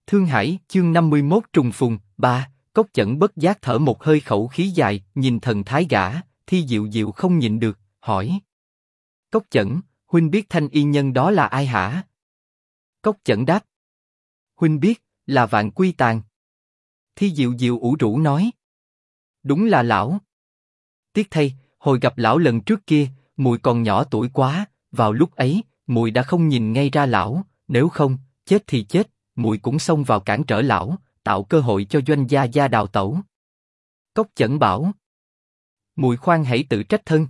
Thương Hải, chương 51 trùng phùng, 3, Cốc Chẩn bất giác thở một hơi khẩu khí dài, nhìn thần thái gã, Thi Diệu Diệu không nhịn được, hỏi. Cốc Chẩn, huynh biết thanh y nhân đó là ai hả? Cốc Chẩn đáp. Huynh biết, là Vạn Quy Tàn. Thi Diệu Diệu ủ rũ nói. Đúng là lão. Tiếc thay, hồi gặp lão lần trước kia, muội còn nhỏ tuổi quá, vào lúc ấy, muội đã không nhìn ngay ra lão, nếu không, chết thì chết, muội cũng xông vào cản trở lão, tạo cơ hội cho Doanh gia gia đào tẩu. Cốc Chẩn bảo. Muội khoan hãy tự trách thân.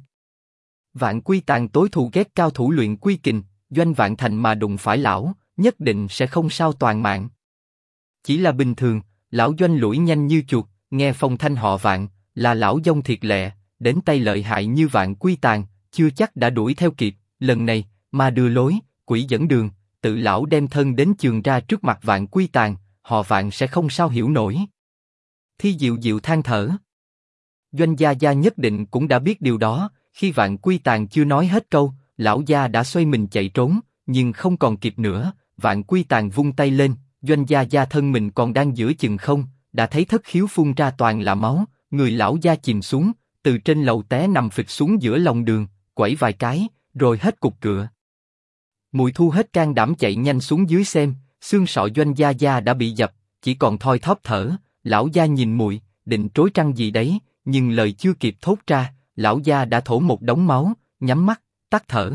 Vạn Quy Tàn tối thù ghét cao thủ luyện quy kình, Doanh Vạn Thành mà đụng phải lão, nhất định sẽ không sao toàn mạng. Chỉ là bình thường, lão Doanh lủi nhanh như chuột, nghe phong thanh họ Vạn, là lão dông thiệt lẹ, đến tay lợi hại như Vạn Quy Tàn, chưa chắc đã đuổi theo kịp. Lần này, ma đưa lối, quỷ dẫn đường, tự lão đem thân đến trường ra trước mặt Vạn Quy Tàn, họ Vạn sẽ không sao hiểu nổi. Thi Diệu Diệu than thở. Doanh gia gia nhất định cũng đã biết điều đó, khi Vạn Quy Tàn chưa nói hết câu, lão gia đã xoay mình chạy trốn, nhưng không còn kịp nữa. Vạn Quy Tàn vung tay lên, Doanh gia gia thân mình còn đang giữa chừng không, đã thấy thất khiếu phun ra toàn là máu, người lão gia chìm xuống, từ trên lầu té nằm phịch xuống giữa lòng đường, quẩy vài cái, rồi hết cục cựa. Muội thu hết can đảm chạy nhanh xuống dưới xem, xương sọ Doanh gia gia đã bị dập, chỉ còn thoi thóp thở. Lão gia nhìn muội, định trối trăng gì đấy, nhưng lời chưa kịp thốt ra, lão gia đã thổ một đống máu, nhắm mắt, tắt thở.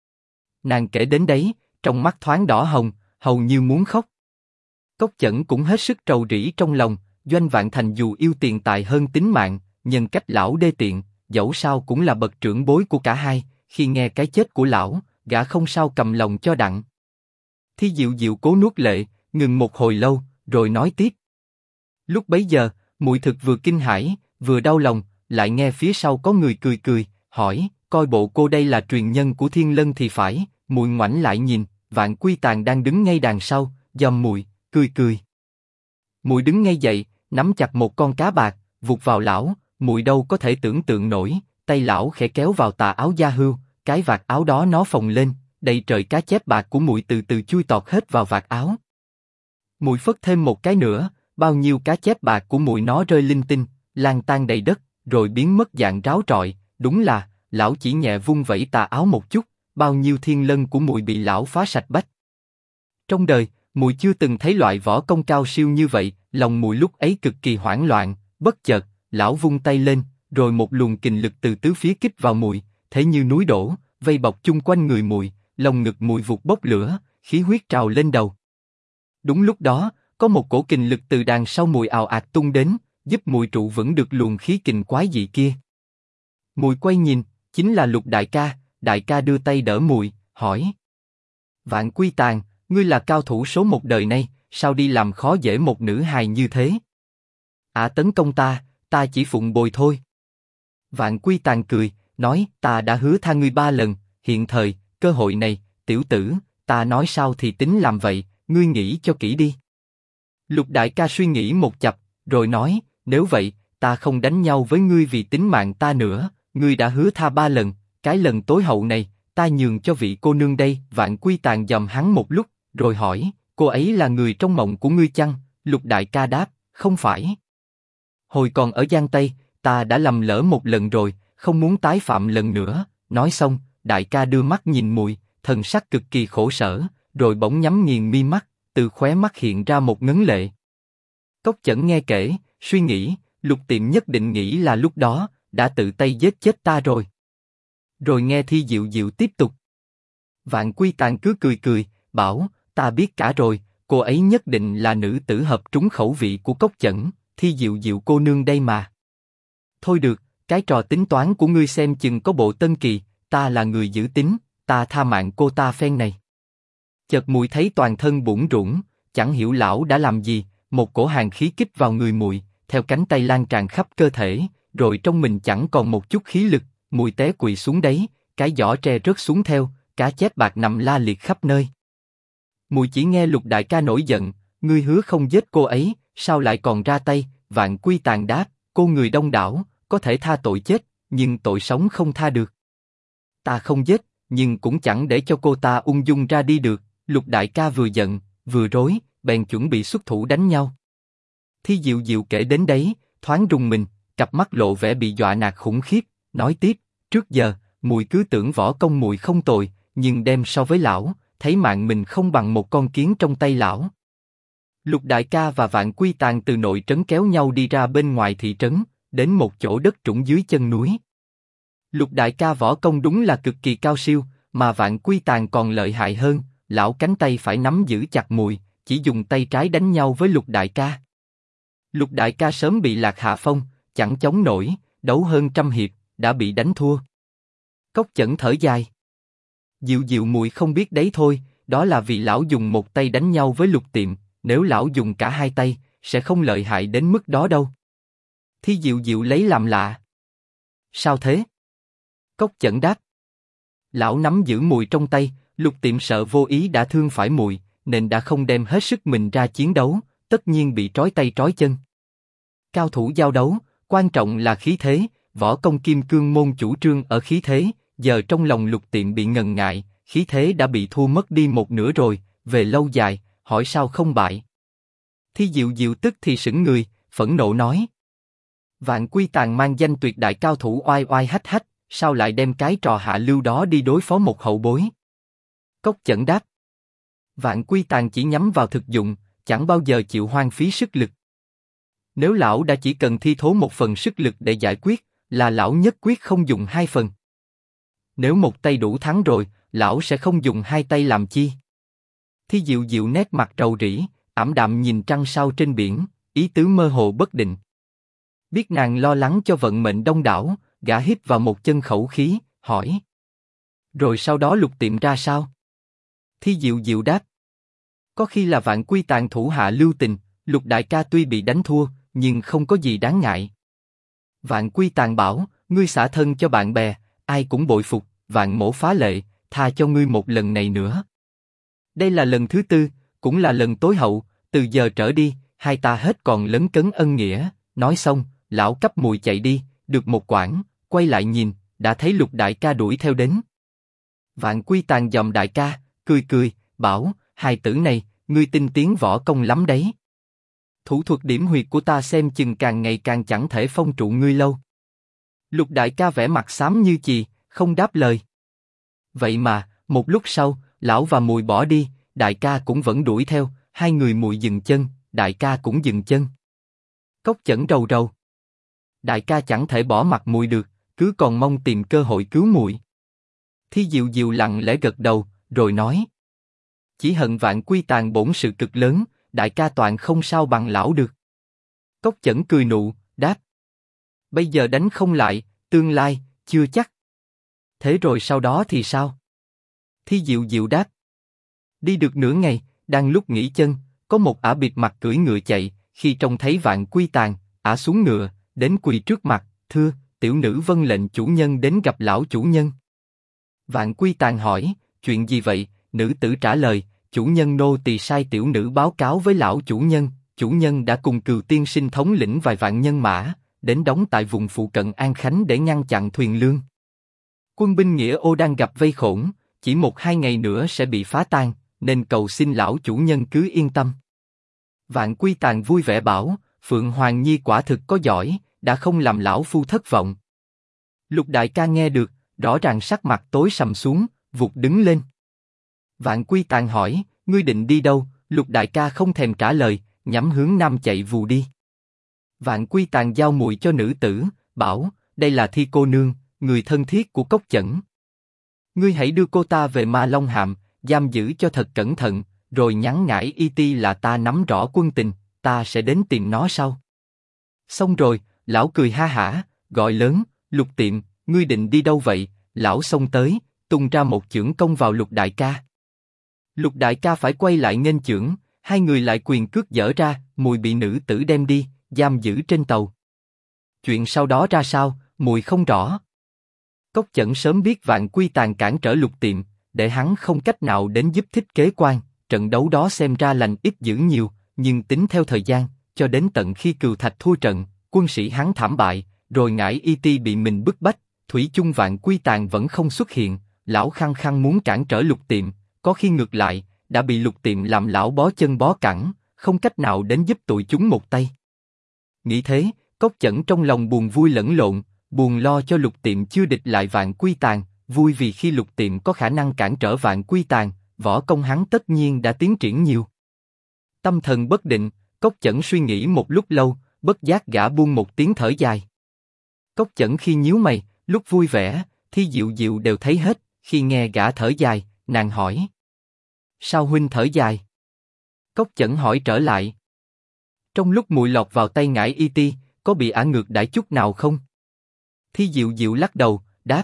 Nàng kể đến đấy, trong mắt thoáng đỏ hồng, hầu như muốn khóc. Cốc Chẩn cũng hết sức trầu rĩ trong lòng, Doanh Vạn Thành dù yêu tiền tài hơn tính mạng, nhân cách lão đê tiện, dẫu sao cũng là bậc trưởng bối của cả hai, khi nghe cái chết của lão, gã không sao cầm lòng cho đặng. Thi Diệu Diệu cố nuốt lệ, ngừng một hồi lâu, rồi nói tiếp. Lúc bấy giờ, muội thực vừa kinh hãi, vừa đau lòng, lại nghe phía sau có người cười cười, hỏi, coi bộ cô đây là truyền nhân của Thiên Lân thì phải. Muội ngoảnh lại nhìn, Vạn Quy Tàn đang đứng ngay đằng sau, dòm muội, cười cười. Muội đứng ngay dậy, nắm chặt một con cá bạc, vụt vào lão, muội đâu có thể tưởng tượng nổi, tay lão khẽ kéo vào tà áo da hưu, cái vạt áo đó nó phồng lên, đầy trời cá chép bạc của muội từ từ chui tọt hết vào vạt áo. Muội phất thêm một cái nữa, bao nhiêu cá chép bạc của muội nó rơi linh tinh, lang tan đầy đất, rồi biến mất dạng ráo trọi. Đúng là, lão chỉ nhẹ vung vẩy tà áo một chút, bao nhiêu thiên lân của muội bị lão phá sạch bách. Trong đời, muội chưa từng thấy loại võ công cao siêu như vậy, lòng muội lúc ấy cực kỳ hoảng loạn. Bất chợt, lão vung tay lên, rồi một luồng kình lực từ tứ phía kích vào muội, thế như núi đổ, vây bọc chung quanh người muội, lòng ngực muội vụt bốc lửa, khí huyết trào lên đầu. Đúng lúc đó, có một cổ kình lực từ đằng sau muội ào ạt tung đến, giúp muội trụ vững được luồng khí kình quái dị kia. Muội quay nhìn, chính là Lục đại ca. Đại ca đưa tay đỡ muội, hỏi: Vạn Quy Tàn, ngươi là cao thủ số một đời nay, sao đi làm khó dễ một nữ hài như thế? Tấn công ta chỉ phụng bồi thôi. Vạn Quy Tàn cười, nói: Ta đã hứa tha ngươi 3 lần, hiện thời, cơ hội này, tiểu tử, ta nói sao thì tính làm vậy, ngươi nghĩ cho kỹ đi. Lục đại ca suy nghĩ một chập, rồi nói: Nếu vậy, ta không đánh nhau với ngươi vì tính mạng ta nữa. Ngươi đã hứa tha 3 lần, cái lần tối hậu này, ta nhường cho vị cô nương đây. Vạn Quy Tàn dòm hắn một lúc, rồi hỏi: Cô ấy là người trong mộng của ngươi chăng? Lục đại ca đáp: Không phải. Hồi còn ở Giang Tây, ta đã lầm lỡ một lần rồi, không muốn tái phạm lần nữa. Nói xong, đại ca đưa mắt nhìn muội, thần sắc cực kỳ khổ sở, rồi bỗng nhắm nghiền mi mắt, từ khóe mắt hiện ra một ngấn lệ. Cốc Chẩn nghe kể, suy nghĩ, Lục Tiệm nhất định nghĩ là lúc đó đã tự tay giết chết ta rồi. Rồi nghe Thi Diệu Diệu tiếp tục. Vạn Quy Tàn cứ cười cười, bảo: Ta biết cả rồi, cô ấy nhất định là nữ tử hợp trúng khẩu vị của Cốc Chẩn, Thi Diệu Diệu cô nương đây mà. Thôi được, cái trò tính toán của ngươi xem chừng có bộ tân kỳ, ta là người giữ tín, ta tha mạng cô ta phen này. Chợt muội thấy toàn thân bủn rủn, chẳng hiểu lão đã làm gì, một cổ hàn khí kích vào người muội, theo cánh tay lan tràn khắp cơ thể, rồi trong mình chẳng còn một chút khí lực, muội té quỵ xuống đấy, cái giỏ tre rớt xuống theo, cá chép bạc nằm la liệt khắp nơi. Muội chỉ nghe Lục đại ca nổi giận: Ngươi hứa không giết cô ấy, sao lại còn ra tay? Vạn Quy Tàn đáp: Cô người đông đảo, có thể tha tội chết, nhưng tội sống không tha được. Ta không giết, nhưng cũng chẳng để cho cô ta ung dung ra đi được. Lục đại ca vừa giận, vừa rối, bèn chuẩn bị xuất thủ đánh nhau. Thi Diệu Diệu kể đến đấy, thoáng rùng mình, cặp mắt lộ vẻ bị dọa nạt khủng khiếp, nói tiếp, trước giờ, muội cứ tưởng võ công muội không tồi, nhưng đem so với lão, thấy mạng mình không bằng một con kiến trong tay lão. Lục đại ca và Vạn Quy Tàng từ nội trấn kéo nhau đi ra bên ngoài thị trấn, đến một chỗ đất trũng dưới chân núi. Lục đại ca võ công đúng là cực kỳ cao siêu, mà Vạn Quy Tàng còn lợi hại hơn, lão cánh tay phải nắm giữ chặt mùi, chỉ dùng tay trái đánh nhau với Lục đại ca. Lục đại ca sớm bị lạc hạ phong, chẳng chống nổi, đấu hơn trăm hiệp, đã bị đánh thua. Cốc Chẩn thở dài. Diệu Diệu muội không biết đấy thôi, đó là vì lão dùng một tay đánh nhau với Lục Tiệm, nếu lão dùng cả hai tay, sẽ không lợi hại đến mức đó đâu. Thi Diệu Diệu lấy làm lạ. Sao thế? Cốc Chẩn đáp. Lão nắm giữ mùi trong tay, Lục Tiệm sợ vô ý đã thương phải mùi, nên đã không đem hết sức mình ra chiến đấu, tất nhiên bị trói tay trói chân. Cao thủ giao đấu, quan trọng là khí thế, võ công Kim Cương môn chủ trương ở khí thế, giờ trong lòng Lục Tiệm bị ngần ngại, khí thế đã bị thua mất đi một nửa rồi, về lâu dài, hỏi sao không bại. Thi Diệu Diệu tức thì sững người, phẫn nộ nói. Vạn Quy Tàng mang danh tuyệt đại cao thủ oai oai hách hách, sao lại đem cái trò hạ lưu đó đi đối phó một hậu bối? Cốc Chẩn đáp. Vạn Quy Tàng chỉ nhắm vào thực dụng, chẳng bao giờ chịu hoang phí sức lực. Nếu lão đã chỉ cần thi thố một phần sức lực để giải quyết, là lão nhất quyết không dùng hai phần. Nếu một tay đủ thắng rồi, lão sẽ không dùng hai tay làm chi? Thi Diệu Diệu nét mặt rầu rĩ, ảm đạm nhìn trăng sao trên biển, ý tứ mơ hồ bất định. Biết nàng lo lắng cho vận mệnh đông đảo, gã hít vào một chân khẩu khí, hỏi. Rồi sau đó Lục Tiệm ra sao? Thi Diệu Diệu đáp. Có khi là Vạn Quy Tàng thủ hạ lưu tình, Lục đại ca tuy bị đánh thua, nhưng không có gì đáng ngại. Vạn Quy Tàng bảo, ngươi xả thân cho bạn bè, ai cũng bội phục, Vạn mỗ phá lệ, tha cho ngươi một lần này nữa. Đây là lần thứ tư, cũng là lần tối hậu, từ giờ trở đi, hai ta hết còn lấn cấn ân nghĩa. Nói xong, lão cấp mùi chạy đi, được một quãng, quay lại nhìn, đã thấy Lục đại ca đuổi theo đến. Vạn Quy Tàng dòm đại ca, cười cười, bảo, hài tử này, ngươi tinh tiến võ công lắm đấy. Thủ thuật điểm huyệt của ta xem chừng càng ngày càng chẳng thể phong trụ ngươi lâu. Lục đại ca vẻ mặt xám như chì, không đáp lời. Vậy mà, một lúc sau, lão và mùi bỏ đi, đại ca cũng vẫn đuổi theo, hai người mùi dừng chân, đại ca cũng dừng chân. Cốc Chẩn rầu rầu. Đại ca chẳng thể bỏ mặt mùi được, cứ còn mong tìm cơ hội cứu mùi. Thi Diệu Diệu lặng lẽ gật đầu, rồi nói. Chỉ hận Vạn Quy Tàng bổn sự cực lớn, đại ca toàn không sao bằng lão được. Cốc Chẩn cười nụ, đáp. Bây giờ đánh không lại, tương lai, chưa chắc. Thế rồi sau đó thì sao? Thi Diệu Diệu đáp. Đi được nửa ngày, đang lúc nghỉ chân, có một ả bịt mặt cưỡi ngựa chạy, khi trông thấy Vạn Quy Tàng, ả xuống ngựa, đến quỳ trước mặt, thưa, tiểu nữ vâng lệnh chủ nhân đến gặp lão chủ nhân. Vạn Quy Tàng hỏi, chuyện gì vậy? Nữ tử trả lời, chủ nhân nô tỳ sai tiểu nữ báo cáo với lão chủ nhân đã cùng Cừu tiên sinh thống lĩnh vài vạn nhân mã, đến đóng tại vùng phụ cận An Khánh để ngăn chặn thuyền lương. Quân binh Nghĩa Ô đang gặp vây khốn, chỉ 1-2 ngày nữa sẽ bị phá tan, nên cầu xin lão chủ nhân cứ yên tâm. Vạn Quy Tàng vui vẻ bảo, Phượng Hoàng Nhi quả thực có giỏi, đã không làm lão phu thất vọng. Lục đại ca nghe được, rõ ràng sắc mặt tối sầm xuống, vụt đứng lên. Vạn Quy Tàng hỏi, ngươi định đi đâu? Lục đại ca không thèm trả lời, nhắm hướng nam chạy vù đi. Vạn Quy Tàng giao mùi cho nữ tử, bảo, đây là Thi cô nương, người thân thiết của Cốc Chẩn. Ngươi hãy đưa cô ta về Ma Long Hạm, giam giữ cho thật cẩn thận, rồi nhắn ngải y ti là ta nắm rõ quân tình, ta sẽ đến tìm nó sau. Xong rồi, lão cười ha hả, gọi lớn, Lục Tiệm, ngươi định đi đâu vậy? Lão xông tới, tung ra một chưởng công vào Lục đại ca. Lục đại ca phải quay lại nghênh chưởng, hai người lại quyền cước dở ra, mùi bị nữ tử đem đi, giam giữ trên tàu. Chuyện sau đó ra sao, mùi không rõ. Cốc Chẩn sớm biết Vạn Quy Tàng cản trở Lục Tiệm, để hắn không cách nào đến giúp thích kế quan. Trận đấu đó xem ra lành ít dữ nhiều, nhưng tính theo thời gian, cho đến tận khi Cừu Thạch thua trận, quân sĩ hắn thảm bại, rồi ngải y ti bị mình bức bách, thủy chung Vạn Quy Tàng vẫn không xuất hiện. Lão khăng khăng muốn cản trở Lục Tiệm, có khi ngược lại, đã bị Lục Tiệm làm lão bó chân bó cẳng, không cách nào đến giúp tụi chúng một tay. Nghĩ thế, Cốc Chẩn trong lòng buồn vui lẫn lộn, buồn lo cho Lục Tiệm chưa địch lại Vạn Quy Tàn, vui vì khi Lục Tiệm có khả năng cản trở Vạn Quy Tàn, võ công hắn tất nhiên đã tiến triển nhiều. Tâm thần bất định, Cốc Chẩn suy nghĩ một lúc lâu, bất giác gã buông một tiếng thở dài. Cốc Chẩn khi nhíu mày, lúc vui vẻ, Thi Diệu Diệu đều thấy hết, khi nghe gã thở dài, nàng hỏi. Sao huynh thở dài? Cốc Chẩn hỏi trở lại. Trong lúc muội lọt vào tay Ngải Y Ti, có bị ả ngược đãi chút nào không? Thi Diệu Diệu lắc đầu, đáp.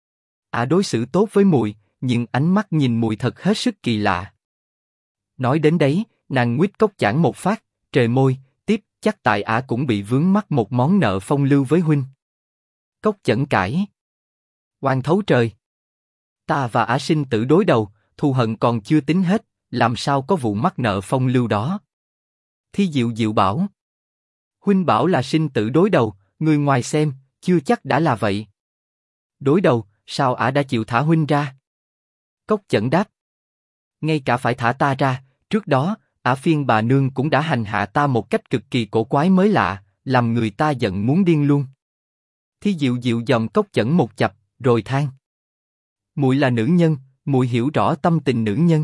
Ả đối xử tốt với muội, nhưng ánh mắt nhìn muội thật hết sức kỳ lạ. Nói đến đấy, nàng nguýt cốc chảng một phát, trề môi, tiếp, chắc tại ả cũng bị vướng mắc một món nợ phong lưu với huynh. Cốc Chẩn cãi. Oan thấu trời. Ta và ả sinh tử đối đầu, thù hận còn chưa tính hết, làm sao có vụ mắc nợ phong lưu đó? Thi Diệu Diệu bảo. Huynh bảo là sinh tử đối đầu, người ngoài xem, chưa chắc đã là vậy. Đối đầu, sao ả đã chịu thả huynh ra? Cốc Chẩn đáp. Ngay cả phải thả ta ra, trước đó, ả phiên bà nương cũng đã hành hạ ta một cách cực kỳ cổ quái mới lạ, làm người ta giận muốn điên luôn. Thi Diệu Diệu dòm Cốc Chẩn một chập, rồi than. Muội là nữ nhân, muội hiểu rõ tâm tình nữ nhân.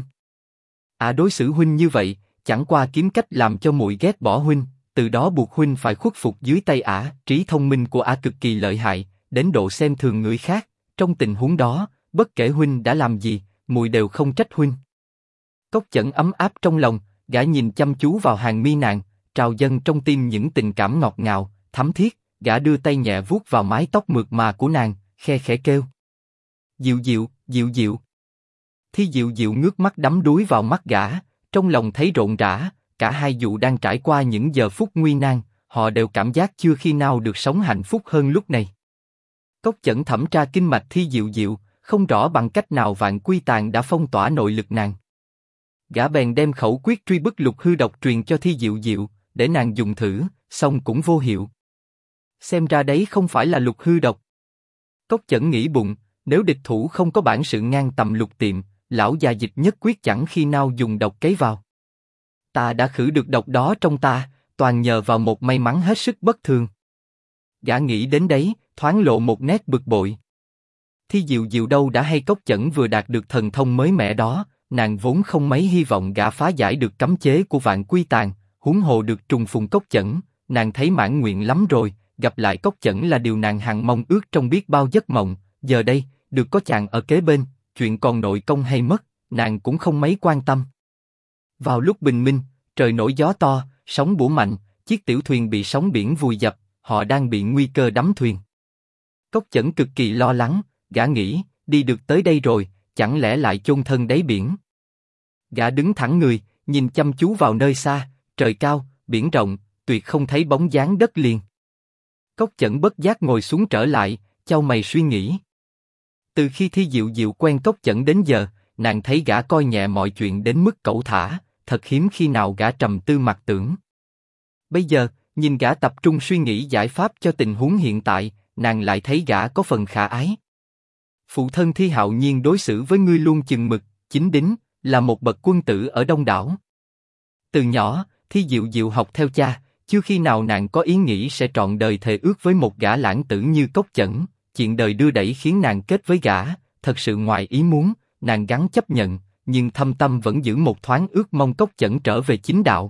Ả đối xử huynh như vậy, chẳng qua kiếm cách làm cho muội ghét bỏ huynh, từ đó buộc huynh phải khuất phục dưới tay ả. Trí thông minh của ả cực kỳ lợi hại, đến độ xem thường người khác. Trong tình huống đó, bất kể huynh đã làm gì, muội đều không trách huynh. Cốc Chẩn ấm áp trong lòng, gã nhìn chăm chú vào hàng mi nàng, trào dâng trong tim những tình cảm ngọt ngào, thắm thiết. Gã đưa tay nhẹ vuốt vào mái tóc mượt mà của nàng, khe khẽ kêu. Diệu Diệu, Diệu Diệu. Thi Diệu Diệu ngước mắt đắm đuối vào mắt gã, trong lòng thấy rộn rã. Cả hai dụ đang trải qua những giờ phút nguy nan, họ đều cảm giác chưa khi nào được sống hạnh phúc hơn lúc này. Cốc Chẩn thẩm tra kinh mạch Thi Diệu Diệu, không rõ bằng cách nào Vạn Quy Tàn đã phong tỏa nội lực nàng. Gã bèn đem khẩu quyết truy bức lục hư độc truyền cho Thi Diệu Diệu, để nàng dùng thử, song cũng vô hiệu. Xem ra đấy không phải là lục hư độc. Cốc Chẩn nghĩ bụng, nếu địch thủ không có bản sự ngang tầm Lục Tiệm, lão già Dịch nhất quyết chẳng khi nào dùng độc cấy vào. Ta đã khử được độc đó trong ta, toàn nhờ vào một may mắn hết sức bất thường. Gã nghĩ đến đấy, thoáng lộ một nét bực bội. Thi Diệu Diệu đâu đã hay Cốc Chẩn vừa đạt được thần thông mới mẻ đó, nàng vốn không mấy hy vọng gã phá giải được cấm chế của Vạn Quy Tàn, huống hồ được trùng phùng Cốc Chẩn, nàng thấy mãn nguyện lắm rồi. Gặp lại Cốc Chẩn là điều nàng hằng mong ước trong biết bao giấc mộng. Giờ đây, được có chàng ở kế bên, chuyện còn nội công hay mất, nàng cũng không mấy quan tâm. Vào lúc bình minh, trời nổi gió to, sóng bủa mạnh, chiếc tiểu thuyền bị sóng biển vùi dập, họ đang bị nguy cơ đắm thuyền. Cốc Chẩn cực kỳ lo lắng, gã nghĩ, đi được tới đây rồi, chẳng lẽ lại chôn thân đáy biển? Gã đứng thẳng người, nhìn chăm chú vào nơi xa, trời cao, biển rộng, tuyệt không thấy bóng dáng đất liền. Cốc Chẩn bất giác ngồi xuống trở lại, chau mày suy nghĩ. Từ khi Thi Diệu Diệu quen Cốc Chẩn đến giờ, nàng thấy gã coi nhẹ mọi chuyện đến mức cẩu thả, thật hiếm khi nào gã trầm tư mặc tưởng. Bây giờ, nhìn gã tập trung suy nghĩ giải pháp cho tình huống hiện tại, nàng lại thấy gã có phần khả ái. Phụ thân Thi Hạo Nhiên đối xử với ngươi luôn chừng mực, chính đính, là một bậc quân tử ở đông đảo. Từ nhỏ, Thi Diệu Diệu học theo cha, chưa khi nào nàng có ý nghĩ sẽ trọn đời thề ước với một gã lãng tử như Cốc Chẩn. Chuyện đời đưa đẩy khiến nàng kết với gã, thật sự ngoài ý muốn, nàng gắng chấp nhận, nhưng thâm tâm vẫn giữ một thoáng ước mong Cốc Chẩn trở về chính đạo.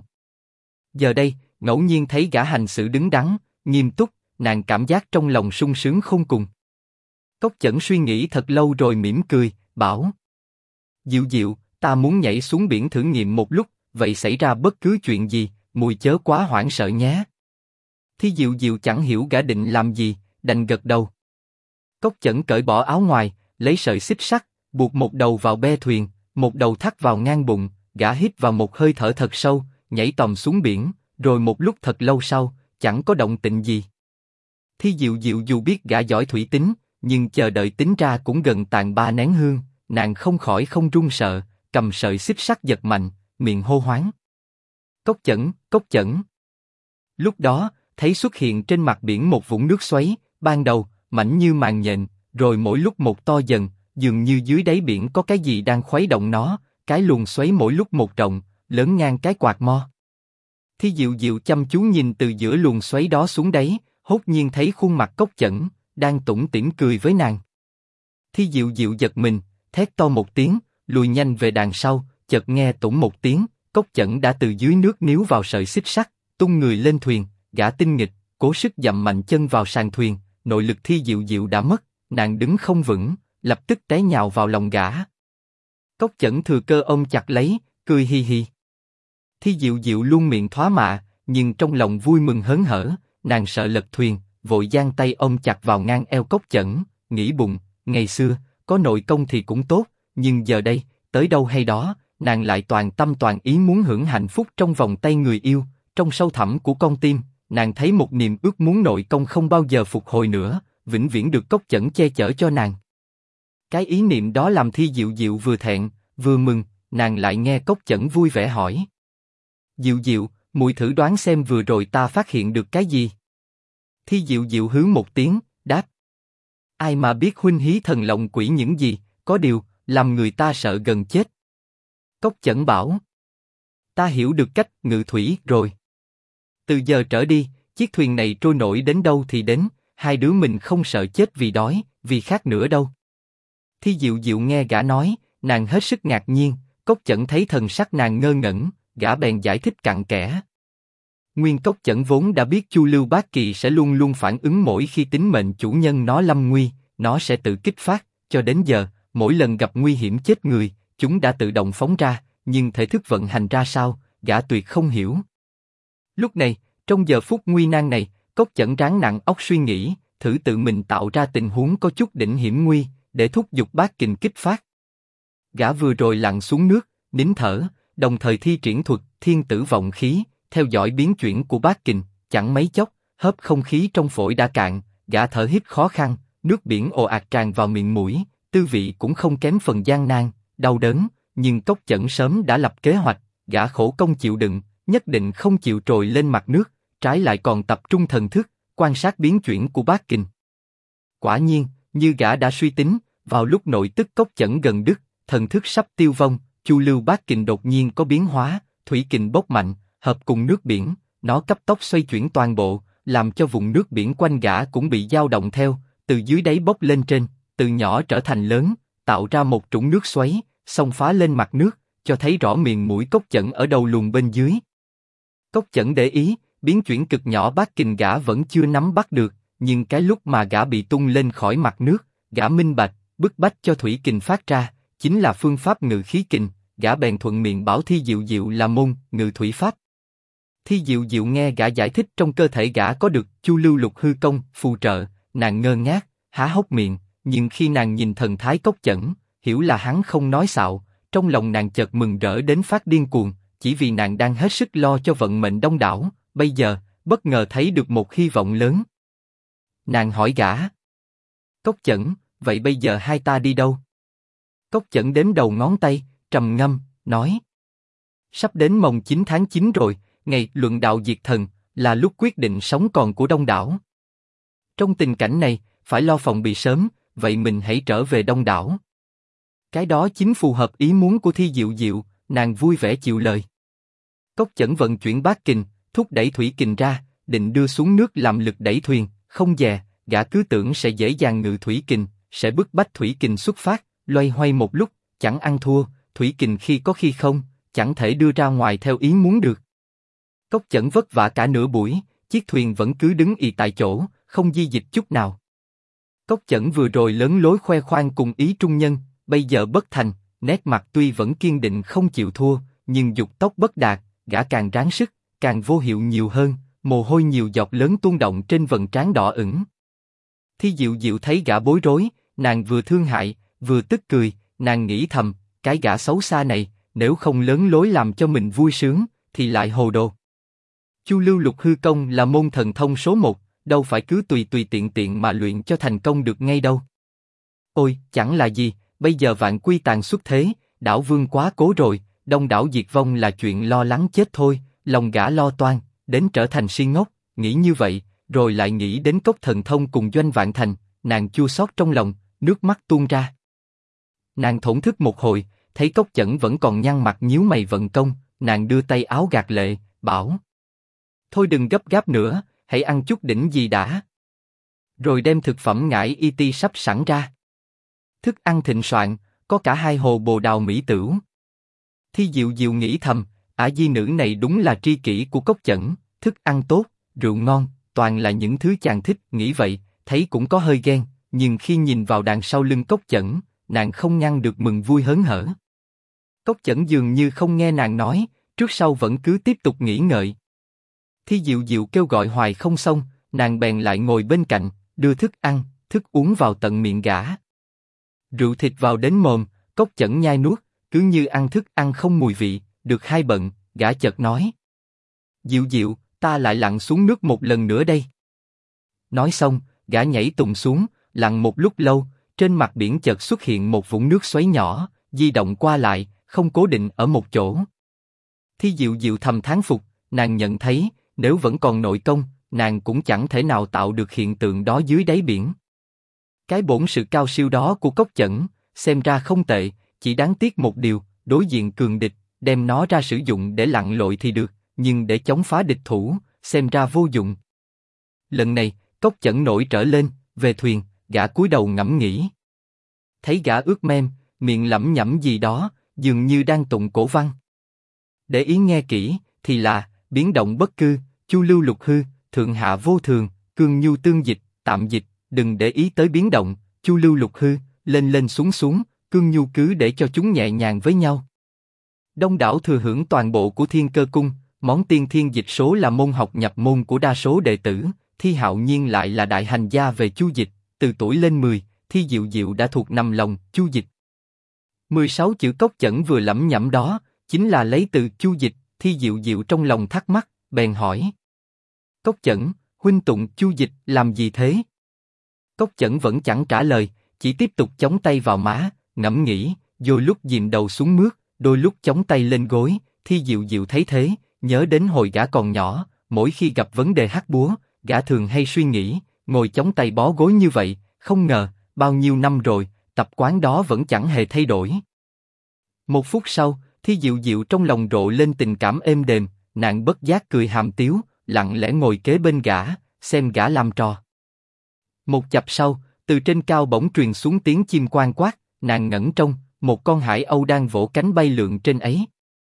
Giờ đây, ngẫu nhiên thấy gã hành sự đứng đắn, nghiêm túc, nàng cảm giác trong lòng sung sướng khôn cùng. Cốc Chẩn suy nghĩ thật lâu rồi mỉm cười, bảo: Diệu Diệu, ta muốn nhảy xuống biển thử nghiệm một lúc, vậy xảy ra bất cứ chuyện gì, muội chớ quá hoảng sợ nhé. Thi Diệu Diệu chẳng hiểu gã định làm gì, đành gật đầu. Cốc Chẩn cởi bỏ áo ngoài, lấy sợi xích sắt, buộc một đầu vào be thuyền, một đầu thắt vào ngang bụng, gã hít vào một hơi thở thật sâu, nhảy tòm xuống biển, rồi một lúc thật lâu sau, chẳng có động tĩnh gì. Thi Diệu Diệu dù biết gã giỏi thủy tính, nhưng chờ đợi tính ra cũng gần tàn 3 nén hương, nàng không khỏi không run sợ, cầm sợi xích sắt giật mạnh, miệng hô hoáng. Cốc Chẩn, Cốc Chẩn. Lúc đó, thấy xuất hiện trên mặt biển một vũng nước xoáy, ban đầu, mảnh như màn nhện, rồi mỗi lúc một to dần, dường như dưới đáy biển có cái gì đang khuấy động nó, cái luồng xoáy mỗi lúc một rộng, lớn ngang cái quạt mo. Thi Diệu Diệu chăm chú nhìn từ giữa luồng xoáy đó xuống đáy, hốt nhiên thấy khuôn mặt Cốc Chẩn, đang tủm tỉm cười với nàng. Thi Diệu Diệu giật mình, thét to một tiếng, lùi nhanh về đằng sau, chợt nghe tủng một tiếng, Cốc Chẩn đã từ dưới nước níu vào sợi xích sắt, tung người lên thuyền, gã tinh nghịch, cố sức dậm mạnh chân vào sàn thuyền, nội lực Thi Diệu Diệu đã mất, nàng đứng không vững, lập tức té nhào vào lòng gã. Cốc Chẩn thừa cơ ôm chặt lấy, cười hi hi. Thi Diệu Diệu luôn miệng thoá mạ, nhưng trong lòng vui mừng hớn hở, nàng sợ lật thuyền, vội giang tay ôm chặt vào ngang eo Cốc Chẩn, nghĩ bụng, ngày xưa, có nội công thì cũng tốt, nhưng giờ đây, tới đâu hay đó, nàng lại toàn tâm toàn ý muốn hưởng hạnh phúc trong vòng tay người yêu, trong sâu thẳm của con tim, nàng thấy một niềm ước muốn nội công không bao giờ phục hồi nữa, vĩnh viễn được Cốc Chẩn che chở cho nàng. Cái ý niệm đó làm Thi Diệu Diệu vừa thẹn, vừa mừng, nàng lại nghe Cốc Chẩn vui vẻ hỏi. Diệu Diệu, muội thử đoán xem vừa rồi ta phát hiện được cái gì? Thi Diệu Diệu hứ một tiếng, đáp. Ai mà biết huynh hí thần lộng quỷ những gì, có điều, làm người ta sợ gần chết. Cốc Chẩn bảo. Ta hiểu được cách ngự thủy rồi. Từ giờ trở đi, chiếc thuyền này trôi nổi đến đâu thì đến, hai đứa mình không sợ chết vì đói, vì khát nữa đâu. Thi Diệu Diệu nghe gã nói, nàng hết sức ngạc nhiên, Cốc Chẩn thấy thần sắc nàng ngơ ngẩn, gã bèn giải thích cặn kẽ. Nguyên Cốc Chẩn vốn đã biết Chu Lưu Bát Kỳ sẽ luôn luôn phản ứng mỗi khi tính mệnh chủ nhân nó lâm nguy, nó sẽ tự kích phát, cho đến giờ, mỗi lần gặp nguy hiểm chết người, chúng đã tự động phóng ra, nhưng thể thức vận hành ra sao, gã tuyệt không hiểu. Lúc này, trong giờ phút nguy nan này, Cốc Chẩn ráng nặng óc suy nghĩ, thử tự mình tạo ra tình huống có chút đỉnh hiểm nguy, để thúc giục Bát Kình kích phát. Gã vừa rồi lặn xuống nước, nín thở, đồng thời thi triển thuật Thiên Tử Vọng Khí, theo dõi biến chuyển của Bát Kình, chẳng mấy chốc, hớp không khí trong phổi đã cạn, gã thở hít khó khăn, nước biển ồ ạt tràn vào miệng mũi, tư vị cũng không kém phần gian nan, đau đớn, nhưng Cốc Chẩn sớm đã lập kế hoạch, gã khổ công chịu đựng, nhất định không chịu trồi lên mặt nước, trái lại còn tập trung thần thức, quan sát biến chuyển của Bát Kình. Quả nhiên, như gã đã suy tính, vào lúc nội tức Cốc Chẩn gần đứt, thần thức sắp tiêu vong, Chu Lưu Bát Kình đột nhiên có biến hóa, thủy kình bốc mạnh, hợp cùng nước biển, nó cấp tốc xoay chuyển toàn bộ, làm cho vùng nước biển quanh gã cũng bị dao động theo, từ dưới đáy bốc lên trên, từ nhỏ trở thành lớn, tạo ra một trũng nước xoáy, xông phá lên mặt nước, cho thấy rõ miệng mũi Cốc Chẩn ở đầu luồng bên dưới. Cốc Chẩn để ý, biến chuyển cực nhỏ Bát Kình gã vẫn chưa nắm bắt được, nhưng cái lúc mà gã bị tung lên khỏi mặt nước, gã minh bạch, bức bách cho thủy kình phát ra, chính là phương pháp ngự khí kình, gã bèn thuận miệng bảo Thi Diệu Diệu là môn ngự thủy pháp. Thi Diệu Diệu nghe gã giải thích trong cơ thể gã có được Chu Lưu Lục Hư Công phù trợ, nàng ngơ ngác, há hốc miệng, nhưng khi nàng nhìn thần thái Cốc Chẩn, hiểu là hắn không nói xạo, trong lòng nàng chợt mừng rỡ đến phát điên cuồng, chỉ vì nàng đang hết sức lo cho vận mệnh đông đảo, bây giờ, bất ngờ thấy được một hy vọng lớn. Nàng hỏi gã. Cốc Chẩn, vậy bây giờ hai ta đi đâu? Cốc Chẩn đếm đầu ngón tay, trầm ngâm, nói. Sắp đến mồng 9 tháng 9 rồi, ngày luận đạo diệt thần, là lúc quyết định sống còn của đông đảo. Trong tình cảnh này, phải lo phòng bị sớm, vậy mình hãy trở về đông đảo. Cái đó chính phù hợp ý muốn của Thi Diệu Diệu, nàng vui vẻ chịu lời. Cốc Chẩn vận chuyển Bát Kình, thúc đẩy thủy kình ra, định đưa xuống nước làm lực đẩy thuyền, không dè, gã cứ tưởng sẽ dễ dàng ngự thủy kình, sẽ bức bách thủy kình xuất phát, loay hoay một lúc, chẳng ăn thua, thủy kình khi có khi không, chẳng thể đưa ra ngoài theo ý muốn được. Cốc Chẩn vất vả cả nửa buổi, chiếc thuyền vẫn cứ đứng ì tại chỗ, không di dịch chút nào. Cốc Chẩn vừa rồi lớn lối khoe khoang cùng ý trung nhân, bây giờ bất thành, nét mặt tuy vẫn kiên định không chịu thua, nhưng dục tốc bất đạt, gã càng ráng sức, càng vô hiệu nhiều hơn, mồ hôi nhiều giọt lớn tuôn động trên vầng trán đỏ ửng. Thi Diệu Diệu thấy gã bối rối, nàng vừa thương hại, vừa tức cười, nàng nghĩ thầm, cái gã xấu xa này, nếu không lớn lối làm cho mình vui sướng, thì lại hồ đồ. Chu Lưu Lục Hư Công là môn thần thông số 1, đâu phải cứ tùy tùy tiện tiện mà luyện cho thành công được ngay đâu. Ôi, chẳng là gì, bây giờ vạn quy tàn xuất thế, đảo vương quá cố rồi, đông đảo diệt vong là chuyện lo lắng chết thôi, lòng gã lo toan, đến trở thành si ngốc, nghĩ như vậy, rồi lại nghĩ đến cốc thần thông cùng Doanh Vạn Thành, nàng chua xót trong lòng, nước mắt tuôn ra. Nàng thổn thức một hồi, thấy Cốc Chẩn vẫn còn nhăn mặt nhíu mày vận công, nàng đưa tay áo gạt lệ, bảo: thôi đừng gấp gáp nữa, hãy ăn chút đỉnh gì đã. Rồi đem thực phẩm ngải y ti sắp sẵn ra. Thức ăn thịnh soạn, có cả 2 hồ bồ đào mỹ tửu. Thi Diệu Diệu nghĩ thầm, ả di nữ này đúng là tri kỷ của Cốc Chẩn, thức ăn tốt, rượu ngon, toàn là những thứ chàng thích. Nghĩ vậy, thấy cũng có hơi ghen, nhưng khi nhìn vào đằng sau lưng Cốc Chẩn, nàng không ngăn được mừng vui hớn hở. Cốc Chẩn dường như không nghe nàng nói, trước sau vẫn cứ tiếp tục nghĩ ngợi. Thi Diệu Diệu kêu gọi hoài không xong, nàng bèn lại ngồi bên cạnh, đưa thức ăn, thức uống vào tận miệng gã. Rượu thịt vào đến mồm, Cốc Chẩn nhai nuốt, cứ như ăn thức ăn không mùi vị. Được 2 bận, gã chợt nói: Diệu Diệu, ta lại lặn xuống nước một lần nữa đây. Nói xong, gã nhảy tùng xuống, lặn một lúc lâu, trên mặt biển chợt xuất hiện một vũng nước xoáy nhỏ, di động qua lại, không cố định ở một chỗ. Thi Diệu Diệu thầm thán phục, nàng nhận thấy, nếu vẫn còn nội công, nàng cũng chẳng thể nào tạo được hiện tượng đó dưới đáy biển. Cái bổn sự cao siêu đó của Cốc Chẩn, xem ra không tệ, chỉ đáng tiếc một điều, đối diện cường địch, đem nó ra sử dụng để lặn lội thì được, nhưng để chống phá địch thủ, xem ra vô dụng. Lần này, Cốc Chẩn nổi trở lên, về thuyền, gã cúi đầu ngẫm nghĩ. Thấy gã ướt mem, miệng lẩm nhẩm gì đó, dường như đang tụng cổ văn. Để ý nghe kỹ, thì là biến động bất cư, chu lưu lục hư, thượng hạ vô thường, cương nhu tương dịch, tạm dịch. Đừng để ý tới biến động, chu lưu lục hư, lên lên xuống xuống, cương nhu cứ để cho chúng nhẹ nhàng với nhau. Đông đảo thừa hưởng toàn bộ của Thiên Cơ Cung, món tiên thiên dịch số là môn học nhập môn của đa số đệ tử, Thi Hạo Nhiên lại là đại hành gia về chu dịch, từ tuổi lên 10, Thi Diệu Diệu đã thuộc nằm lòng chu dịch. 16 chữ Cốc Chẩn vừa lẩm nhẩm đó, chính là lấy từ chu dịch. Thi Diệu Diệu trong lòng thắc mắc, bèn hỏi: Cốc Chẩn, huynh tụng chu dịch làm gì thế? Cốc Chẩn vẫn chẳng trả lời, chỉ tiếp tục chống tay vào má, ngẫm nghĩ, đôi lúc dìm đầu xuống mướt, đôi lúc chống tay lên gối. Thi Diệu Diệu thấy thế, nhớ đến hồi gã còn nhỏ, mỗi khi gặp vấn đề hắc búa, gã thường hay suy nghĩ, ngồi chống tay bó gối như vậy, không ngờ, bao nhiêu năm rồi, tập quán đó vẫn chẳng hề thay đổi. Một phút sau, Thi Diệu Diệu trong lòng rộ lên tình cảm êm đềm, nàng bất giác cười hàm tiếu, lặng lẽ ngồi kế bên gã, xem gã làm trò. Một chập sau, từ trên cao bỗng truyền xuống tiếng chim quang quát, nàng ngẩng trông, một con hải âu đang vỗ cánh bay lượn trên ấy.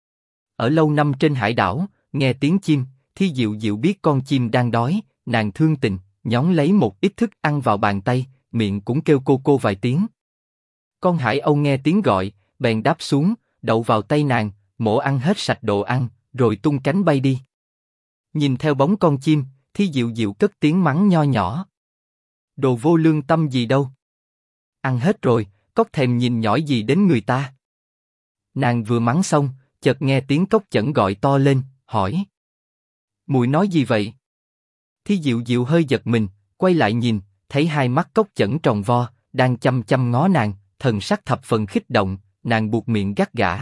Ở lâu năm trên hải đảo, nghe tiếng chim, Thi Diệu Diệu biết con chim đang đói, nàng thương tình, nhón lấy một ít thức ăn vào bàn tay, miệng cũng kêu cô cô vài tiếng. Con hải âu nghe tiếng gọi, bèn đáp xuống, đậu vào tay nàng, mổ ăn hết sạch đồ ăn, rồi tung cánh bay đi. Nhìn theo bóng con chim, Thi Diệu Diệu cất tiếng mắng nho nhỏ: Đồ vô lương tâm gì đâu. Ăn hết rồi, Cốc thèm nhìn nhỏi gì đến người ta. Nàng vừa mắng xong, chợt nghe tiếng Cốc Chẩn gọi to lên, hỏi: Mùi nói gì vậy? Thi Diệu Diệu hơi giật mình, quay lại nhìn, thấy 2 mắt Cốc Chẩn tròn vo, đang chăm chăm ngó nàng, thần sắc thập phần khích động, nàng buộc miệng gắt gã.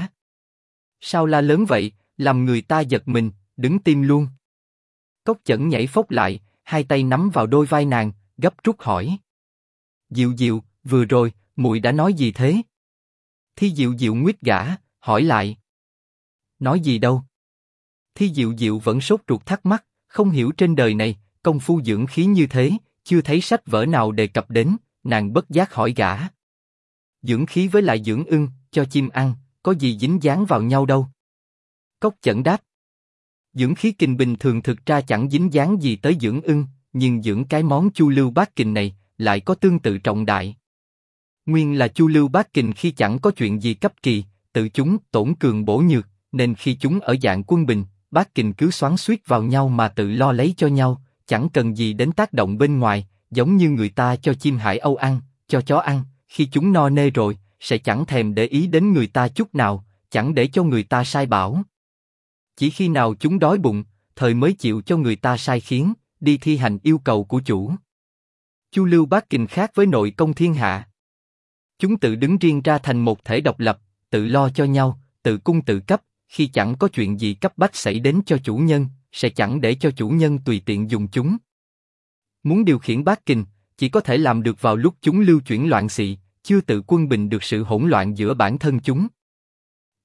Sao la lớn vậy, làm người ta giật mình, đứng tim luôn. Cốc Chẩn nhảy phốc lại, 2 tay nắm vào đôi vai nàng, gấp rút hỏi: Diệu Diệu, vừa rồi, muội đã nói gì thế? Thi Diệu Diệu nguyết gã, hỏi lại: Nói gì đâu? Thi Diệu Diệu vẫn sốt ruột thắc mắc, không hiểu trên đời này, công phu dưỡng khí như thế, chưa thấy sách vở nào đề cập đến, nàng bất giác hỏi gã: Dưỡng khí với lại dưỡng ưng, cho chim ăn, có gì dính dáng vào nhau đâu? Cốc Chẩn đáp: Dưỡng khí kình bình thường thực ra chẳng dính dáng gì tới dưỡng ưng, nhưng dưỡng cái món chu lưu bát kình này, lại có tương tự trọng đại. Nguyên là chu lưu bát kình khi chẳng có chuyện gì cấp kỳ, tự chúng tổn cường bổ nhược, nên khi chúng ở dạng quân bình, bát kình cứ xoắn xuýt vào nhau mà tự lo lấy cho nhau, chẳng cần gì đến tác động bên ngoài, giống như người ta cho chim hải âu ăn, cho chó ăn, khi chúng no nê rồi, sẽ chẳng thèm để ý đến người ta chút nào, chẳng để cho người ta sai bảo. Chỉ khi nào chúng đói bụng, thời mới chịu cho người ta sai khiến, đi thi hành yêu cầu của chủ. Chu lưu bát kình khác với nội công thiên hạ. Chúng tự đứng riêng ra thành một thể độc lập, tự lo cho nhau, tự cung tự cấp, khi chẳng có chuyện gì cấp bách xảy đến cho chủ nhân, sẽ chẳng để cho chủ nhân tùy tiện dùng chúng. Muốn điều khiển bát kình, chỉ có thể làm được vào lúc chúng lưu chuyển loạn xị, chưa tự quân bình được sự hỗn loạn giữa bản thân chúng.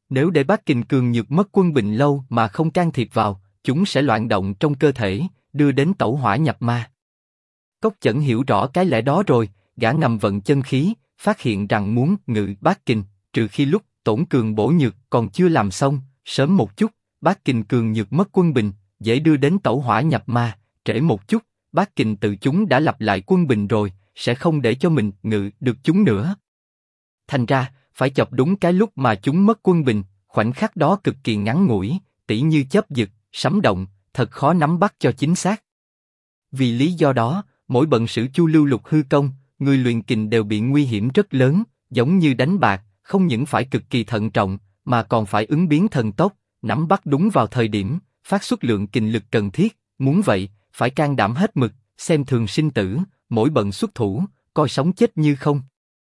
Nếu để bát kình cường nhược mất quân bình lâu mà không can thiệp vào, chúng sẽ loạn động trong cơ thể, đưa đến tẩu hỏa nhập ma. Cốc Chẩn hiểu rõ cái lẽ đó rồi, gã ngầm vận chân khí, phát hiện rằng muốn ngự bát kình, trừ khi lúc tổn cường bổ nhược còn chưa làm xong, sớm một chút, bát kình cường nhược mất quân bình, dễ đưa đến tẩu hỏa nhập ma, trễ một chút, bát kình tự chúng đã lặp lại quân bình rồi, sẽ không để cho mình ngự được chúng nữa. Thành ra, phải chọc đúng cái lúc mà chúng mất quân bình, khoảnh khắc đó cực kỳ ngắn ngủi, tỉ như chớp giật, sấm động, thật khó nắm bắt cho chính xác. Vì lý do đó, mỗi bận sự chu lưu lục hư công, người luyện kình đều bị nguy hiểm rất lớn, giống như đánh bạc, không những phải cực kỳ thận trọng, mà còn phải ứng biến thần tốc, nắm bắt đúng vào thời điểm, phát xuất lượng kình lực cần thiết. Muốn vậy, phải can đảm hết mực, xem thường sinh tử, mỗi bận xuất thủ, coi sống chết như không.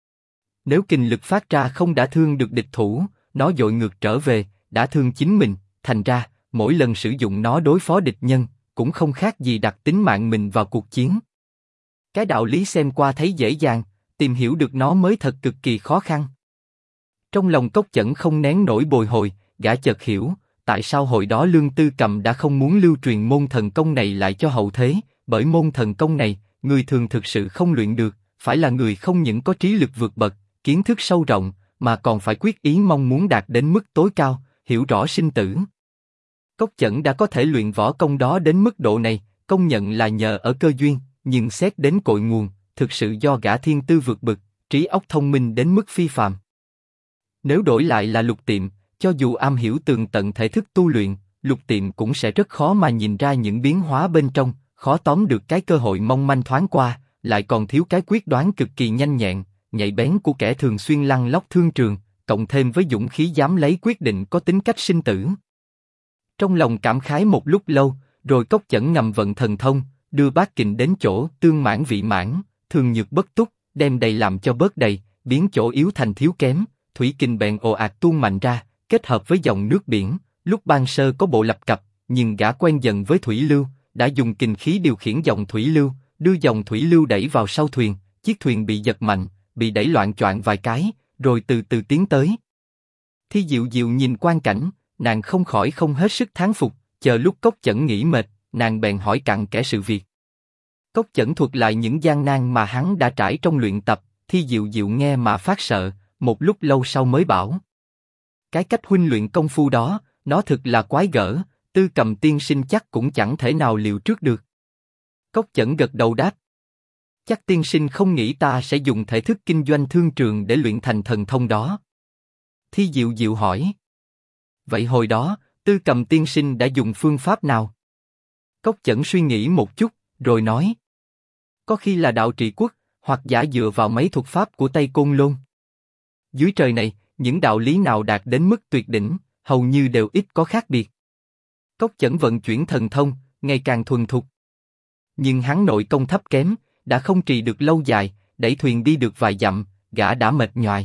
Nếu kình lực phát ra không đã thương được địch thủ, nó dội ngược trở về, đã thương chính mình. Thành ra, mỗi lần sử dụng nó đối phó địch nhân, cũng không khác gì đặt tính mạng mình vào cuộc chiến. Cái đạo lý xem qua thấy dễ dàng, tìm hiểu được nó mới thật cực kỳ khó khăn. Trong lòng Cốc Chẩn không nén nổi bồi hồi, gã chợt hiểu, tại sao hồi đó Lương Tư Cầm đã không muốn lưu truyền môn thần công này lại cho hậu thế, bởi môn thần công này, người thường thực sự không luyện được, phải là người không những có trí lực vượt bậc, kiến thức sâu rộng, mà còn phải quyết ý mong muốn đạt đến mức tối cao, hiểu rõ sinh tử. Cốc Chẩn đã có thể luyện võ công đó đến mức độ này, công nhận là nhờ ở cơ duyên, nhưng xét đến cội nguồn, thực sự do gã thiên tư vượt bậc, trí óc thông minh đến mức phi phàm. Nếu đổi lại là Lục Tiệm, cho dù am hiểu tường tận thể thức tu luyện, Lục Tiệm cũng sẽ rất khó mà nhìn ra những biến hóa bên trong, khó tóm được cái cơ hội mong manh thoáng qua, lại còn thiếu cái quyết đoán cực kỳ nhanh nhẹn, nhạy bén của kẻ thường xuyên lăn lóc thương trường, cộng thêm với dũng khí dám lấy quyết định có tính cách sinh tử. Trong lòng cảm khái một lúc lâu, rồi Cốc Chẩn ngầm vận thần thông, đưa bát kình đến chỗ tương mãn vị mãn, thường nhược bất túc, đem đầy làm cho bớt đầy, biến chỗ yếu thành thiếu kém, thủy kình bèn ồ ạt tuôn mạnh ra, kết hợp với dòng nước biển. Lúc ban sơ có bộ lập cập, nhưng gã quen dần với thủy lưu, đã dùng kình khí điều khiển dòng thủy lưu, đưa dòng thủy lưu đẩy vào sau thuyền, chiếc thuyền bị giật mạnh, bị đẩy loạng choạng vài cái, rồi từ từ tiến tới. Thi Diệu Diệu nhìn quang cảnh, nàng không khỏi không hết sức thán phục. Chờ lúc Cốc Chẩn nghỉ mệt, nàng bèn hỏi cặn kẽ sự việc. Cốc Chẩn thuật lại những gian nan mà hắn đã trải trong luyện tập. Thi Diệu Diệu nghe mà phát sợ, một lúc lâu sau mới bảo: cái cách huynh luyện công phu đó, nó thực là quái gở, Tư Cầm tiên sinh chắc cũng chẳng thể nào liệu trước được. Cốc Chẩn gật đầu đáp: chắc tiên sinh không nghĩ ta sẽ dùng thể thức kinh doanh thương trường để luyện thành thần thông đó. Thi Diệu Diệu hỏi: vậy hồi đó, Tư Cầm tiên sinh đã dùng phương pháp nào? Cốc Chẩn suy nghĩ một chút, rồi nói: có khi là đạo trị quốc, hoặc giả dựa vào mấy thuật pháp của Tây Côn Lôn. Dưới trời này, những đạo lý nào đạt đến mức tuyệt đỉnh, hầu như đều ít có khác biệt. Cốc Chẩn vận chuyển thần thông, ngày càng thuần thục. Nhưng hắn nội công thấp kém, đã không trì được lâu dài, đẩy thuyền đi được vài dặm, gã đã mệt nhoài.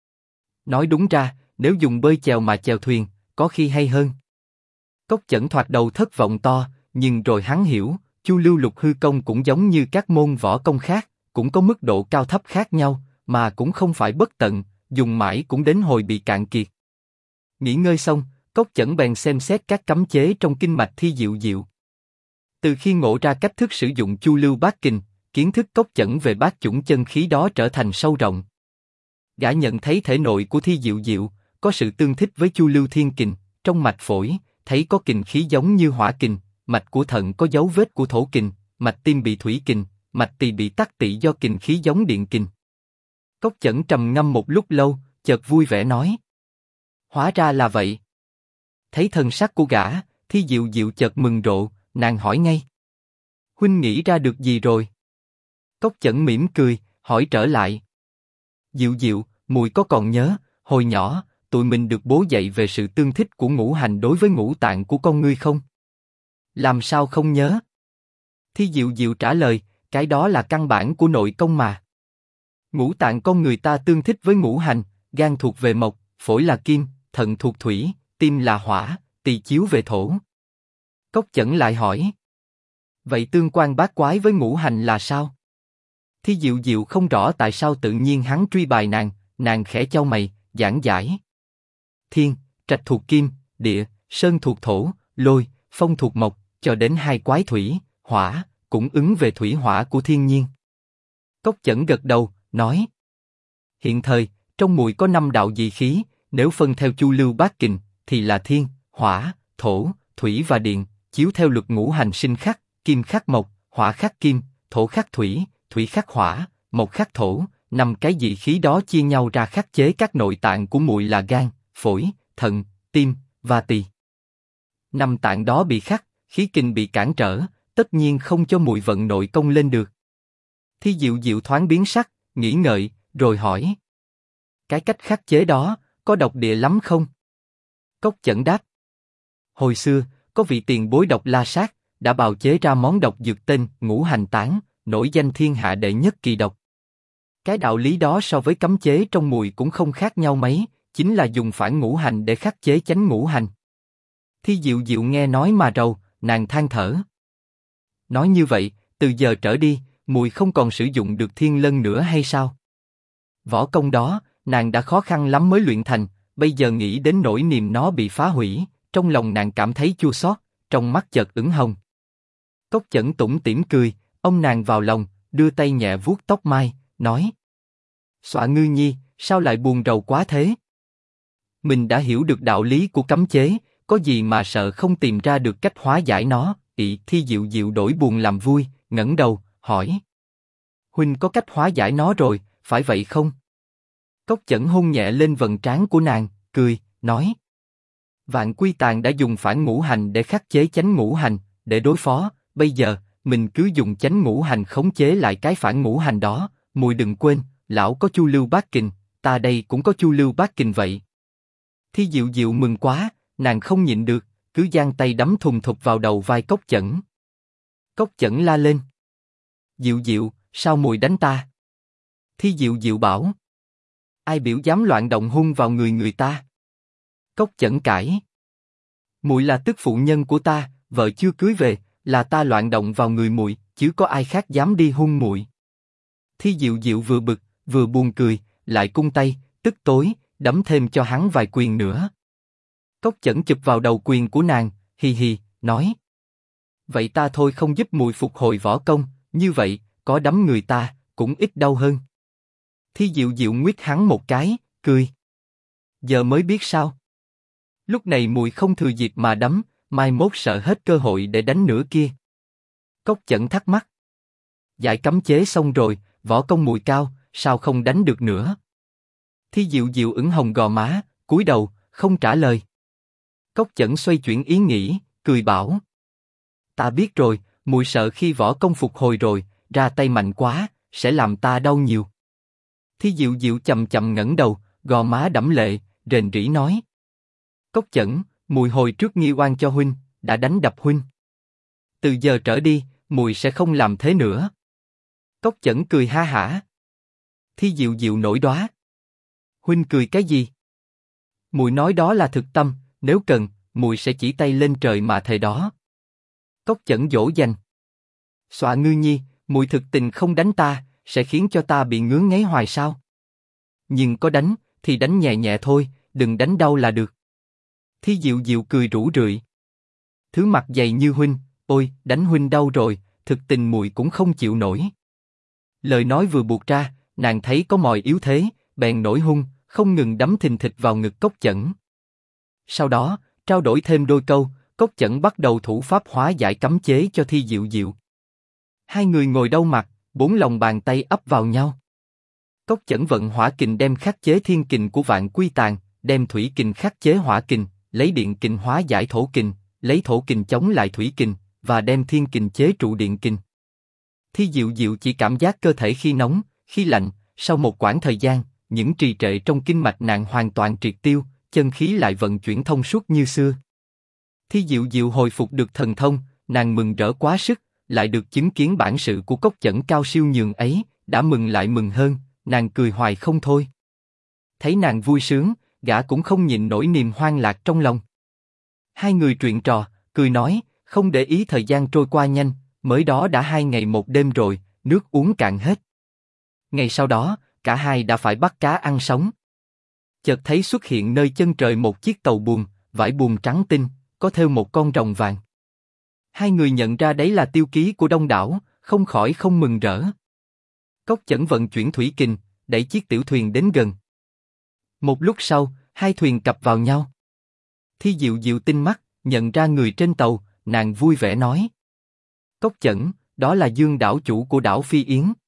Nói đúng ra, nếu dùng bơi chèo mà chèo thuyền, có khi hay hơn. Cốc Chẩn thoạt đầu thất vọng to, nhưng rồi hắn hiểu, Chu Lưu Lục hư công cũng giống như các môn võ công khác, cũng có mức độ cao thấp khác nhau, mà cũng không phải bất tận, dùng mãi cũng đến hồi bị cạn kiệt. Nghỉ ngơi xong, Cốc Chẩn bèn xem xét các cấm chế trong kinh mạch Thi Diệu Diệu. Từ khi ngộ ra cách thức sử dụng Chu Lưu Bát Kình, kiến thức Cốc Chẩn về bát chủng chân khí đó trở thành sâu rộng. Gã nhận thấy thể nội của Thi Diệu Diệu có sự tương thích với Chu Lưu Thiên Kình, trong mạch phổi thấy có kình khí giống như hỏa kình, mạch của thận có dấu vết của thổ kình, mạch tim bị thủy kình, mạch tỳ bị tắc tỵ do kình khí giống điện kình. Cốc Chẩn trầm ngâm một lúc lâu, chợt vui vẻ nói: hóa ra là vậy. Thấy thần sắc của gã, Thi Diệu Diệu chợt mừng rộ, nàng hỏi ngay: huynh nghĩ ra được gì rồi? Cốc Chẩn mỉm cười, hỏi trở lại: Diệu Diệu, mùi có còn nhớ, hồi nhỏ, tụi mình được bố dạy về sự tương thích của ngũ hành đối với ngũ tạng của con ngươi không? Làm sao không nhớ? Thi Diệu Diệu trả lời: cái đó là căn bản của nội công mà. Ngũ tạng con người ta tương thích với ngũ hành, gan thuộc về mộc, phổi là kim, thận thuộc thủy, tim là hỏa, tỳ chiếu về thổ. Cốc Chẩn lại hỏi: vậy tương quan bát quái với ngũ hành là sao? Thi Diệu Diệu không rõ tại sao tự nhiên hắn truy bài nàng khẽ chau mày, giảng giải: thiên, trạch thuộc kim, địa, sơn thuộc thổ, lôi, phong thuộc mộc, cho đến hai quái thủy, hỏa, cũng ứng về thủy hỏa của thiên nhiên. Cốc Chẩn gật đầu, nói: hiện thời, trong mùi có 5 đạo dị khí, nếu phân theo chu lưu bát kình, thì là thiên, hỏa, thổ, thủy và điện, chiếu theo luật ngũ hành sinh khắc, kim khắc mộc, hỏa khắc kim, thổ khắc thủy, thủy khắc hỏa, mộc khắc thổ. 5 cái dị khí đó chia nhau ra khắc chế các nội tạng của muội là gan, phổi, thận, tim và tỳ. 5 tạng đó bị khắc, khí kình bị cản trở, tất nhiên không cho muội vận nội công lên được. Thi Diệu Diệu thoáng biến sắc, nghĩ ngợi, rồi hỏi: cái cách khắc chế đó có độc địa lắm không? Cốc Chẩn đáp: hồi xưa có vị tiền bối độc La Sát đã bào chế ra món độc dược tên Ngũ Hành Tán, nổi danh thiên hạ đệ nhất kỳ độc. Cái đạo lý đó so với cấm chế trong mùi cũng không khác nhau mấy, chính là dùng phản ngũ hành để khắc chế chánh ngũ hành. Thi Diệu Diệu nghe nói mà rầu, nàng than thở. Nói như vậy, từ giờ trở đi, mùi không còn sử dụng được thiên lân nữa hay sao? Võ công đó, nàng đã khó khăn lắm mới luyện thành, bây giờ nghĩ đến nỗi niềm nó bị phá hủy, trong lòng nàng cảm thấy chua xót, trong mắt chợt ửng hồng. Cốc Chẩn tủm tỉm cười, ôm nàng vào lòng, đưa tay nhẹ vuốt tóc mai, nói: Xọa Ngư Nhi, sao lại buồn rầu quá thế? Mình đã hiểu được đạo lý của cấm chế, có gì mà sợ không tìm ra được cách hóa giải nó. Thi Diệu Diệu đổi buồn làm vui, ngẩng đầu, hỏi: huynh có cách hóa giải nó rồi, phải vậy không? Cốc Chẩn hôn nhẹ lên vầng trán của nàng, cười, nói: Vạn Quy Tàng đã dùng phản ngũ hành để khắc chế chánh ngũ hành, để đối phó, bây giờ, mình cứ dùng chánh ngũ hành khống chế lại cái phản ngũ hành đó. Muội đừng quên, lão có Chu Lưu Bát Kình, ta đây cũng có Chu Lưu Bát Kình vậy. Thi Diệu Diệu mừng quá, nàng không nhịn được, cứ giang tay đấm thùng thục vào đầu vai Cốc Chẩn. Cốc Chẩn la lên: Diệu Diệu, sao muội đánh ta? Thi Diệu Diệu bảo: ai biểu dám loạn động hung vào người ta? Cốc Chẩn cãi: muội là tức phụ nhân của ta, vợ chưa cưới về, là ta loạn động vào người muội, chứ có ai khác dám đi hung muội. Thi Diệu Diệu vừa bực, vừa buồn cười, lại cung tay, tức tối, đấm thêm cho hắn vài quyền nữa. Cốc Chẩn chụp vào đầu quyền của nàng, hì hì, nói: vậy ta thôi không giúp muội phục hồi võ công, như vậy, có đấm người ta, cũng ít đau hơn. Thi Diệu Diệu nguyết hắn một cái, cười: giờ mới biết sao? Lúc này muội không thừa dịp mà đấm, mai mốt sợ hết cơ hội để đánh nữa kia. Cốc Chẩn thắc mắc: giải cấm chế xong rồi, võ công muội cao, sao không đánh được nữa? Thi Diệu Diệu ửng hồng gò má, cúi đầu, không trả lời. Cốc Chẩn xoay chuyển ý nghĩ, cười bảo: ta biết rồi, muội sợ khi võ công phục hồi rồi, ra tay mạnh quá, sẽ làm ta đau nhiều. Thi Diệu Diệu chậm chậm ngẩng đầu, gò má đẫm lệ, rền rĩ nói: Cốc Chẩn, muội hồi trước nghi oan cho huynh, đã đánh đập huynh. Từ giờ trở đi, muội sẽ không làm thế nữa. Cốc Chẩn cười ha hả. Thi Diệu Diệu nổi đoá: huynh cười cái gì? Muội nói đó là thực tâm, nếu cần, muội sẽ chỉ tay lên trời mà thề đó. Cốc Chẩn dỗ dành: Xọa Ngư Nhi, muội thực tình không đánh ta, sẽ khiến cho ta bị ngứa ngáy hoài sao? Nhưng có đánh, thì đánh nhẹ nhẹ thôi, đừng đánh đau là được. Thi Diệu Diệu cười rủ rượi: thứ mặt dày như huynh, ôi, đánh huynh đau rồi, thực tình muội cũng không chịu nổi. Lời nói vừa buột ra, nàng thấy có mồi yếu thế, bèn nổi hung, không ngừng đấm thình thịch vào ngực Cốc Chẩn. Sau đó, trao đổi thêm đôi câu, Cốc Chẩn bắt đầu thủ pháp hóa giải cấm chế cho Thi Diệu Diệu. Hai người ngồi đâu mặt, 4 lòng bàn tay ấp vào nhau. Cốc Chẩn vận hỏa kình đem khắc chế thiên kình của Vạn Quy Tàng, đem thủy kình khắc chế hỏa kình, lấy điện kình hóa giải thổ kình, lấy thổ kình chống lại thủy kình, và đem thiên kình chế trụ điện kình. Thi Diệu Diệu chỉ cảm giác cơ thể khi nóng, khi lạnh, sau một quãng thời gian, những trì trệ trong kinh mạch nàng hoàn toàn triệt tiêu, chân khí lại vận chuyển thông suốt như xưa. Thi Diệu Diệu hồi phục được thần thông, nàng mừng rỡ quá sức, lại được chứng kiến bản sự của Cốc Chẩn cao siêu nhường ấy, đã mừng lại mừng hơn, nàng cười hoài không thôi. Thấy nàng vui sướng, gã cũng không nhịn nổi niềm hoang lạc trong lòng. Hai người chuyện trò, cười nói, không để ý thời gian trôi qua nhanh, mới đó đã 2 ngày 1 đêm rồi, nước uống cạn hết. Ngày sau đó, cả hai đã phải bắt cá ăn sống. Chợt thấy xuất hiện nơi chân trời một chiếc tàu buồm, vải buồm trắng tinh, có thêu một con rồng vàng. Hai người nhận ra đấy là tiêu ký của Đông Đảo, không khỏi không mừng rỡ. Cốc Chẩn vận chuyển thủy kình, đẩy chiếc tiểu thuyền đến gần. Một lúc sau, hai thuyền cập vào nhau. Thi Diệu Diệu tinh mắt, nhận ra người trên tàu, nàng vui vẻ nói: Cốc Chẩn, đó là Dương đảo chủ của đảo Phi Yến.